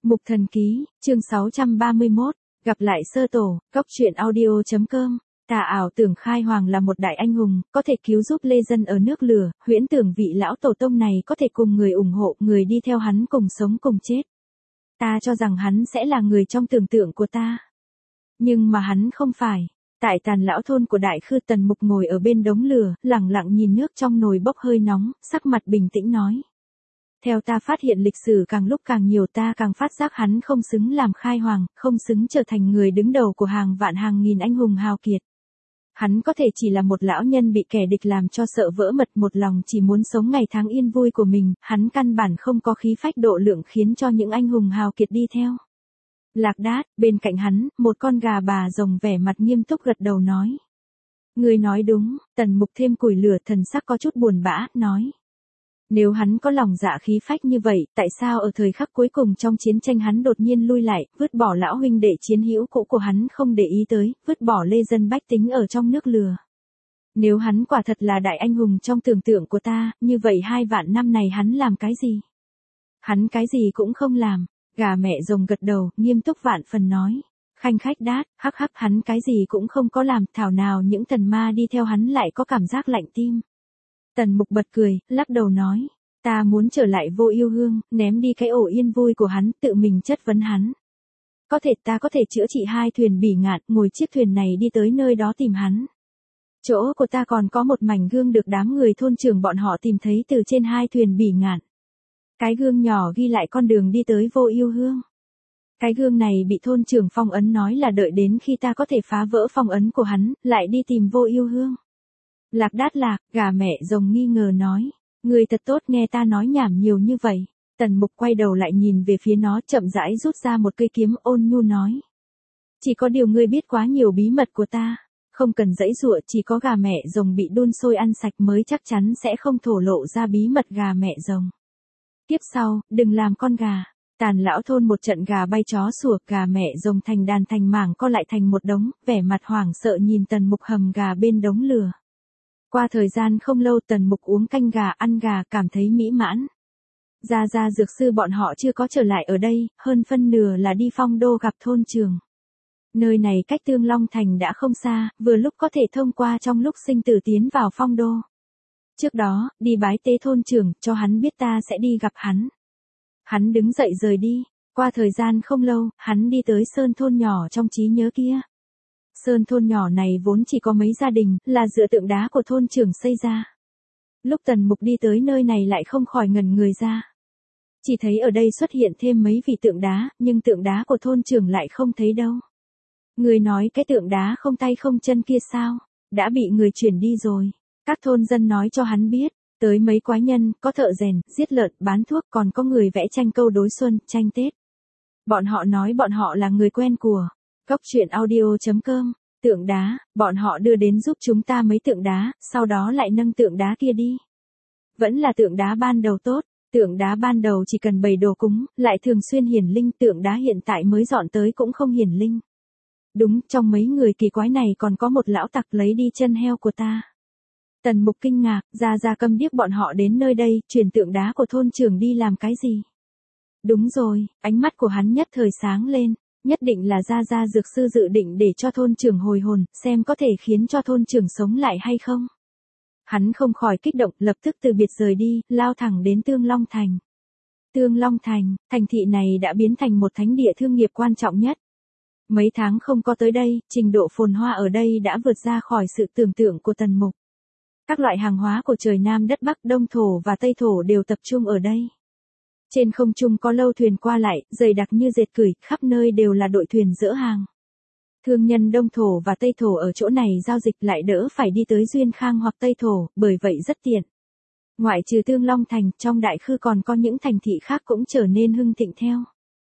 Mục Thần Ký, chương 631, gặp lại sơ tổ, cóc truyện audio.com. Tà ảo tưởng Khai Hoàng là một đại anh hùng, có thể cứu giúp lê dân ở nước lửa, huyễn tưởng vị lão tổ tông này có thể cùng người ủng hộ, người đi theo hắn cùng sống cùng chết. Ta cho rằng hắn sẽ là người trong tưởng tượng của ta. Nhưng mà hắn không phải. Tại Tàn lão thôn của Đại Khư, Tần Mục ngồi ở bên đống lửa, lặng lặng nhìn nước trong nồi bốc hơi nóng, sắc mặt bình tĩnh nói. Theo ta phát hiện lịch sử càng lúc càng nhiều, ta càng phát giác hắn không xứng làm Khai Hoàng, không xứng trở thành người đứng đầu của hàng vạn hàng nghìn anh hùng hào kiệt. Hắn có thể chỉ là một lão nhân bị kẻ địch làm cho sợ vỡ mật, một lòng chỉ muốn sống ngày tháng yên vui của mình, hắn căn bản không có khí phách độ lượng khiến cho những anh hùng hào kiệt đi theo. Lạc Đát, bên cạnh hắn, một con gà bà rồng vẻ mặt nghiêm túc gật đầu nói. Người nói đúng, Tần Mục thêm củi lửa, thần sắc có chút buồn bã, nói. Nếu hắn có lòng dạ khí phách như vậy, tại sao ở thời khắc cuối cùng trong chiến tranh hắn đột nhiên lui lại, vứt bỏ lão huynh đệ chiến hữu cũ của hắn không để ý tới, vứt bỏ lê dân bách tính ở trong nước lửa. Nếu hắn quả thật là đại anh hùng trong tưởng tượng của ta, như vậy 2 vạn năm này hắn làm cái gì? Hắn cái gì cũng không làm. Gà mẹ rồng gật đầu, nghiêm túc vạn phần nói. Khanh khách đát, hắc hắc, hắn cái gì cũng không có làm, thảo nào những thần ma đi theo hắn lại có cảm giác lạnh tim. Tần Mục bật cười, lắc đầu nói. Ta muốn trở lại Vô Yêu Hương, ném đi cái ổ yên vui của hắn, tự mình chất vấn hắn. Có thể ta có thể chữa trị 2 thuyền bỉ ngạn, ngồi chiếc thuyền này đi tới nơi đó tìm hắn. Chỗ của ta còn có một mảnh gương được đám người thôn trưởng bọn họ tìm thấy từ trên 2 thuyền bỉ ngạn. Cái gương nhỏ ghi lại con đường đi tới Vô Yêu Hương. Cái gương này bị thôn trưởng phong ấn, nói là đợi đến khi ta có thể phá vỡ phong ấn của hắn, lại đi tìm Vô Yêu Hương. Lạc Đát lạc, gà mẹ rồng nghi ngờ nói. Người thật tốt, nghe ta nói nhảm nhiều như vậy. Tần Mục quay đầu lại nhìn về phía nó, chậm rãi rút ra một cây kiếm, ôn nhu nói. Chỉ có điều ngươi biết quá nhiều bí mật của ta. Không cần giãy giụa, chỉ có gà mẹ rồng bị đun sôi ăn sạch mới chắc chắn sẽ không thổ lộ ra bí mật gà mẹ rồng. Tiếp sau, đừng làm con gà. Tàn lão thôn một trận gà bay chó sủa, gà mẹ rồng thành đàn thành mảng co lại thành một đống, vẻ mặt hoảng sợ nhìn Tần Mục hầm gà bên đống lửa. Qua thời gian không lâu, Tần Mục uống canh gà, ăn gà, cảm thấy mỹ mãn. Gia Gia dược sư bọn họ chưa có trở lại ở đây, hơn phân nửa là đi Phong Đô gặp thôn trưởng. Nơi này cách Tương Long Thành đã không xa, vừa lúc có thể thông qua trong lúc sinh tử tiến vào Phong Đô. Trước đó, đi bái tế thôn trưởng, cho hắn biết ta sẽ đi gặp hắn. Hắn đứng dậy rời đi. Qua thời gian không lâu, hắn đi tới sơn thôn nhỏ trong trí nhớ kia. Sơn thôn nhỏ này vốn chỉ có mấy gia đình, là dựa tượng đá của thôn trưởng xây ra. Lúc Tần Mục đi tới nơi này lại không khỏi ngẩn người ra. Chỉ thấy ở đây xuất hiện thêm mấy vị tượng đá, nhưng tượng đá của thôn trưởng lại không thấy đâu. Người nói cái tượng đá không tay không chân kia sao? Đã bị người chuyển đi rồi. Các thôn dân nói cho hắn biết, tới mấy quái nhân, có thợ rèn, giết lợn, bán thuốc, còn có người vẽ tranh câu đối xuân, tranh Tết. Bọn họ nói bọn họ là người quen của cóc truyện audio.com. Tượng đá, bọn họ đưa đến giúp chúng ta mấy tượng đá, sau đó lại nâng tượng đá kia đi. Vẫn là tượng đá ban đầu tốt, tượng đá ban đầu chỉ cần bày đồ cúng, lại thường xuyên hiển linh, tượng đá hiện tại mới dọn tới cũng không hiển linh. Đúng, trong mấy người kỳ quái này còn có một lão tặc lấy đi chân heo của ta. Tần Mục kinh ngạc, Gia câm điếc, bọn họ đến nơi đây, chuyển tượng đá của thôn trưởng đi làm cái gì? Đúng rồi, ánh mắt của hắn nhất thời sáng lên, nhất định là Gia dược sư dự định để cho thôn trưởng hồi hồn, xem có thể khiến cho thôn trưởng sống lại hay không. Hắn không khỏi kích động, lập tức từ biệt rời đi, lao thẳng đến Tương Long Thành. Tương Long Thành, thành thị này đã biến thành một thánh địa thương nghiệp quan trọng nhất. Mấy tháng không có tới đây, trình độ phồn hoa ở đây đã vượt ra khỏi sự tưởng tượng của Tần Mục. Các loại hàng hóa của trời Nam đất Bắc, Đông thổ và Tây thổ đều tập trung ở đây. Trên không trung có lâu thuyền qua lại, dày đặc như dệt cửi, khắp nơi đều là đội thuyền dỡ hàng. Thương nhân Đông thổ và Tây thổ ở chỗ này giao dịch lại đỡ phải đi tới Duyên Khang hoặc Tây thổ, bởi vậy rất tiện. Ngoại trừ Tương Long Thành, trong Đại Khư còn có những thành thị khác cũng trở nên hưng thịnh theo.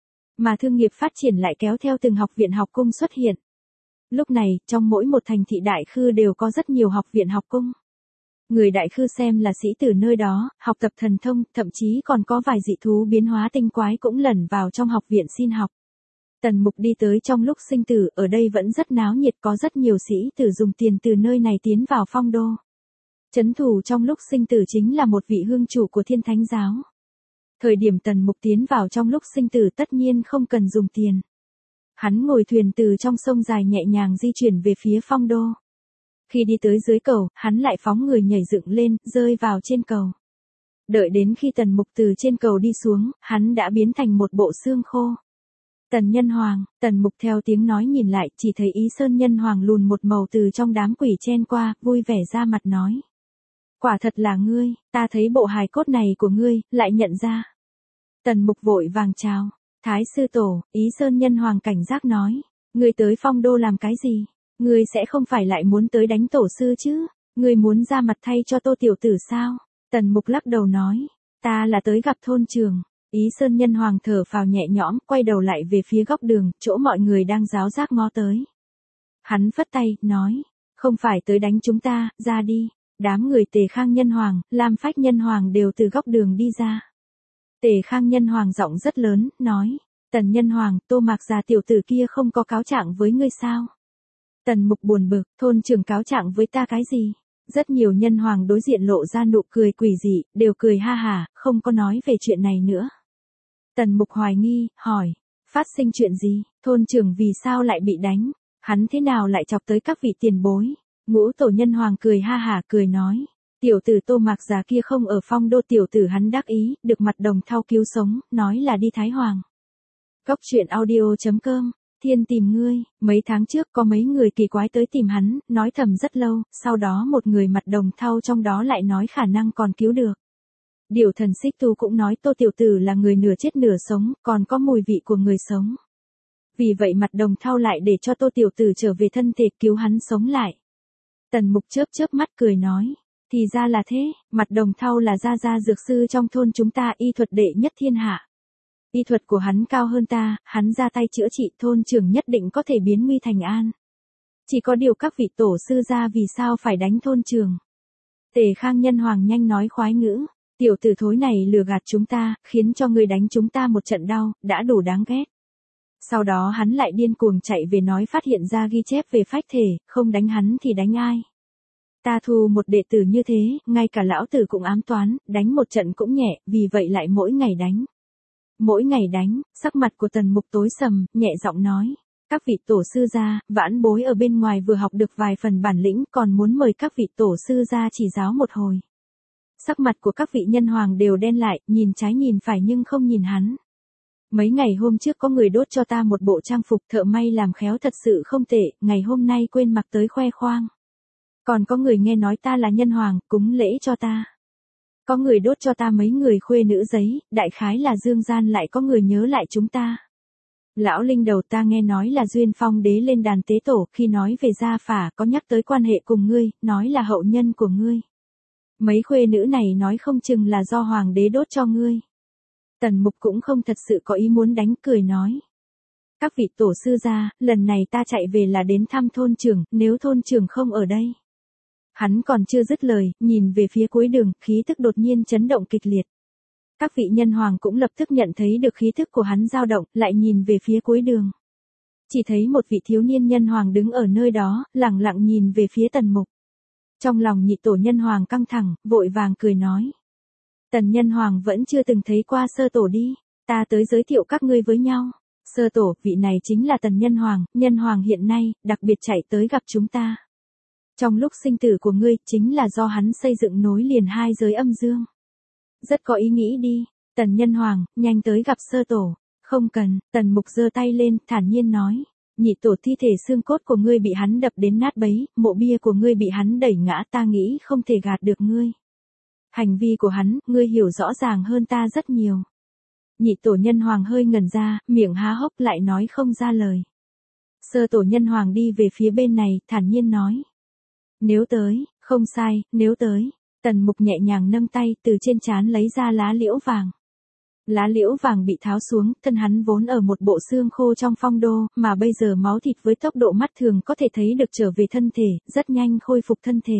Mà thương nghiệp phát triển lại kéo theo từng học viện học cung xuất hiện. Lúc này, trong mỗi một thành thị Đại Khư đều có rất nhiều học viện học cung. Người Đại Khư xem là sĩ tử nơi đó, học tập thần thông, thậm chí còn có vài dị thú biến hóa tinh quái cũng lẩn vào trong học viện xin học. Tần Mục đi tới trong lúc sinh tử, ở đây vẫn rất náo nhiệt, có rất nhiều sĩ tử dùng tiền từ nơi này tiến vào Phong Đô. Trấn thủ trong lúc sinh tử chính là một vị hương chủ của Thiên Thánh giáo. Thời điểm Tần Mục tiến vào trong lúc sinh tử tất nhiên không cần dùng tiền. Hắn ngồi thuyền từ trong sông dài nhẹ nhàng di chuyển về phía Phong Đô. Khi đi tới dưới cầu, hắn lại phóng người nhảy dựng lên, rơi vào trên cầu. Đợi đến khi Tần Mục từ trên cầu đi xuống, hắn đã biến thành một bộ xương khô. Tần Nhân Hoàng, Tần Mục theo tiếng nói nhìn lại, chỉ thấy Ý Sơn Nhân Hoàng lùn một màu từ trong đám quỷ chen qua, vui vẻ ra mặt nói. Quả thật là ngươi, ta thấy bộ hài cốt này của ngươi, lại nhận ra. Tần Mục vội vàng chào. Thái sư tổ, Ý Sơn Nhân Hoàng cảnh giác nói. Ngươi tới Phong Đô làm cái gì? Ngươi sẽ không phải lại muốn tới đánh tổ sư chứ? Ngươi muốn ra mặt thay cho Tô tiểu tử sao? Tần Mục lắc đầu nói. Ta là tới gặp thôn trưởng. Ý Sơn Nhân Hoàng thở phào nhẹ nhõm, quay đầu lại về phía góc đường, chỗ mọi người đang ráo rác ngó tới. Hắn phất tay, nói. Không phải tới đánh chúng ta, ra đi. Đám người Tề Khang Nhân Hoàng, Lam Phách Nhân Hoàng đều từ góc đường đi ra. Tề Khang Nhân Hoàng giọng rất lớn, nói. Tần Nhân Hoàng, Tô Mạc già tiểu tử kia không có cáo trạng với ngươi sao? Tần Mục buồn bực, thôn trưởng cáo trạng với ta cái gì? Rất nhiều nhân hoàng đối diện lộ ra nụ cười quỷ dị, đều cười ha hả, không có nói về chuyện này nữa. Tần Mục hoài nghi, hỏi. Phát sinh chuyện gì? Thôn trưởng vì sao lại bị đánh? Hắn thế nào lại chọc tới các vị tiền bối? Ngũ tổ nhân hoàng cười ha hả cười nói. Tiểu tử Tô Mạc già kia không ở Phong Đô, tiểu tử hắn đắc ý, được Mặt Đồng Thau cứu sống, nói là đi Thái Hoàng. Góc truyện audio.com, Thiên tìm ngươi. Mấy tháng trước có mấy người kỳ quái tới tìm hắn, nói thầm rất lâu, sau đó một người Mặt Đồng Thau trong đó lại nói khả năng còn cứu được. Điều thần Xích Tu cũng nói Tô tiểu tử là người nửa chết nửa sống, còn có mùi vị của người sống. Vì vậy Mặt Đồng Thau lại để cho Tô tiểu tử trở về thân thể cứu hắn sống lại. Tần Mục chớp chớp mắt cười nói. Thì ra là thế, Mặt Đồng Thau là gia dược sư trong thôn chúng ta, y thuật đệ nhất thiên hạ. Y thuật của hắn cao hơn ta, hắn ra tay chữa trị, thôn trưởng nhất định có thể biến nguy thành an. Chỉ có điều các vị tổ sư gia vì sao phải đánh thôn trưởng? Tề Khang Nhân Hoàng nhanh nói khoái ngữ. Tiểu tử thối này lừa gạt chúng ta, khiến cho người đánh chúng ta một trận đau, đã đủ đáng ghét. Sau đó hắn lại điên cuồng chạy về nói phát hiện ra ghi chép về phách thể, không đánh hắn thì đánh ai. Ta thu một đệ tử như thế, ngay cả lão tử cũng ám toán, đánh một trận cũng nhẹ, vì vậy lại mỗi ngày đánh. Mỗi ngày đánh, sắc mặt của Tần Mục tối sầm, nhẹ giọng nói. Các vị tổ sư gia, vãn bối ở bên ngoài vừa học được vài phần bản lĩnh, còn muốn mời các vị tổ sư gia chỉ giáo một hồi. Sắc mặt của các vị nhân hoàng đều đen lại, nhìn trái nhìn phải nhưng không nhìn hắn. Mấy ngày hôm trước có người đốt cho ta một bộ trang phục thợ may làm khéo thật sự không tệ, ngày hôm nay quên mặc tới khoe khoang. Còn có người nghe nói ta là nhân hoàng, cúng lễ cho ta. Có người đốt cho ta mấy người khuê nữ giấy, đại khái là dương gian lại có người nhớ lại chúng ta. Lão linh đầu ta nghe nói là Duyên Phong đế lên đàn tế tổ, khi nói về gia phả có nhắc tới quan hệ cùng ngươi, nói là hậu nhân của ngươi. Mấy khuê nữ này nói không chừng là do hoàng đế đốt cho ngươi. Tần Mục cũng không thật sự có ý muốn đánh, cười nói. Các vị tổ sư gia, lần này ta chạy về là đến thăm thôn trưởng, nếu thôn trưởng không ở đây. Hắn còn chưa dứt lời, nhìn về phía cuối đường, khí thức đột nhiên chấn động kịch liệt. Các vị nhân hoàng cũng lập tức nhận thấy được khí thức của hắn dao động, lại nhìn về phía cuối đường. Chỉ thấy một vị thiếu niên nhân hoàng đứng ở nơi đó, lẳng lặng nhìn về phía Tần Mục. Trong lòng nhị tổ nhân hoàng căng thẳng, vội vàng cười nói. Tần nhân hoàng vẫn chưa từng thấy qua sơ tổ đi, ta tới giới thiệu các ngươi với nhau. Sơ tổ, vị này chính là Tần nhân hoàng hiện nay, đặc biệt chạy tới gặp chúng ta. Trong lúc sinh tử của ngươi, chính là do hắn xây dựng nối liền hai giới âm dương. Rất có ý nghĩ đi, Tần nhân hoàng, nhanh tới gặp sơ tổ. Không cần, Tần Mục giơ tay lên, thản nhiên nói. Nhị tổ thi thể xương cốt của ngươi bị hắn đập đến nát bấy, mộ bia của ngươi bị hắn đẩy ngã, ta nghĩ không thể gạt được ngươi. Hành vi của hắn, ngươi hiểu rõ ràng hơn ta rất nhiều. Nhị tổ nhân hoàng hơi ngẩn ra, miệng há hốc lại nói không ra lời. Sơ tổ nhân hoàng đi về phía bên này, thản nhiên nói. Nếu tới, không sai, nếu tới. Tần Mục nhẹ nhàng nâng tay, từ trên trán lấy ra lá liễu vàng. Lá liễu vàng bị tháo xuống, thân hắn vốn ở một bộ xương khô trong phong đô, mà bây giờ máu thịt với tốc độ mắt thường có thể thấy được trở về thân thể, rất nhanh khôi phục thân thể.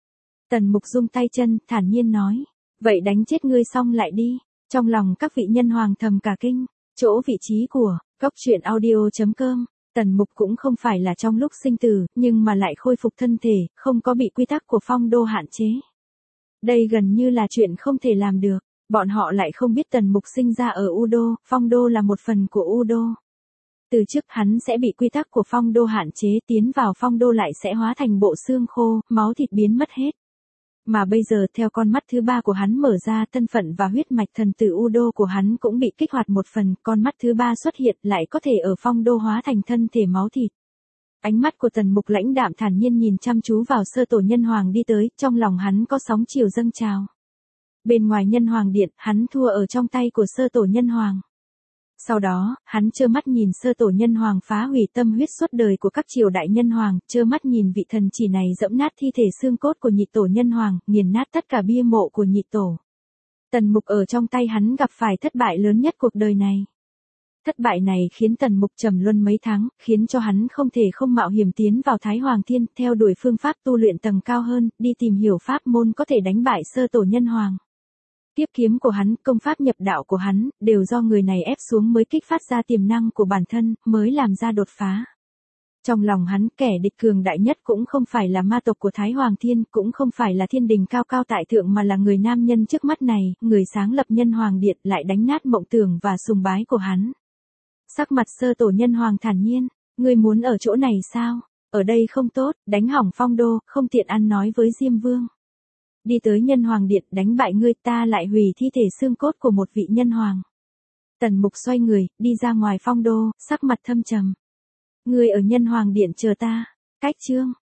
Tần Mục rung tay chân, thản nhiên nói, vậy đánh chết ngươi xong lại đi. Trong lòng các vị nhân hoàng thầm cả kinh, chỗ vị trí của, góc truyện audio.com, Tần Mục cũng không phải là trong lúc sinh tử, nhưng mà lại khôi phục thân thể, không có bị quy tắc của phong đô hạn chế. Đây gần như là chuyện không thể làm được. Bọn họ lại không biết Tần Mục sinh ra ở U Đô, Phong Đô là một phần của U Đô. Từ trước hắn sẽ bị quy tắc của Phong Đô hạn chế, tiến vào Phong Đô lại sẽ hóa thành bộ xương khô, máu thịt biến mất hết. Mà bây giờ theo con mắt thứ ba của hắn mở ra, thân phận và huyết mạch thần tử U Đô của hắn cũng bị kích hoạt một phần, con mắt thứ ba xuất hiện lại có thể ở Phong Đô hóa thành thân thể máu thịt. Ánh mắt của Tần Mục lãnh đạm thản nhiên nhìn chăm chú vào Sơ Tổ Nhân Hoàng đi tới, trong lòng hắn có sóng chiều dâng trào. Bên ngoài Nhân Hoàng Điện, hắn thua ở trong tay của Sơ Tổ Nhân Hoàng. Sau đó, hắn trơ mắt nhìn Sơ Tổ Nhân Hoàng phá hủy tâm huyết suốt đời của các triều đại nhân hoàng, trơ mắt nhìn vị thần chỉ này dẫm nát thi thể xương cốt của nhị tổ nhân hoàng, nghiền nát tất cả bia mộ của nhị tổ. Tần Mục ở trong tay hắn gặp phải thất bại lớn nhất cuộc đời này. Thất bại này khiến Tần Mục trầm luân mấy tháng, khiến cho hắn không thể không mạo hiểm tiến vào Thái Hoàng Thiên, theo đuổi phương pháp tu luyện tầng cao hơn, đi tìm hiểu pháp môn có thể đánh bại Sơ Tổ Nhân Hoàng. Tiếp kiếm của hắn, công pháp nhập đạo của hắn, đều do người này ép xuống mới kích phát ra tiềm năng của bản thân, mới làm ra đột phá. Trong lòng hắn, kẻ địch cường đại nhất cũng không phải là ma tộc của Thái Hoàng Thiên, cũng không phải là thiên đình cao cao tại thượng mà là người nam nhân trước mắt này, người sáng lập Nhân Hoàng Điện lại đánh nát mộng tưởng và sùng bái của hắn. Sắc mặt Sơ Tổ Nhân Hoàng thản nhiên, ngươi muốn ở chỗ này sao? Ở đây không tốt, đánh hỏng Phong Đô, không tiện ăn nói với Diêm Vương. Đi tới Nhân Hoàng Điện đánh bại ngươi, ta lại hủy thi thể xương cốt của một vị nhân hoàng. Tần Mục xoay người, đi ra ngoài Phong Đô, sắc mặt thâm trầm. Ngươi ở Nhân Hoàng Điện chờ ta. Cách chương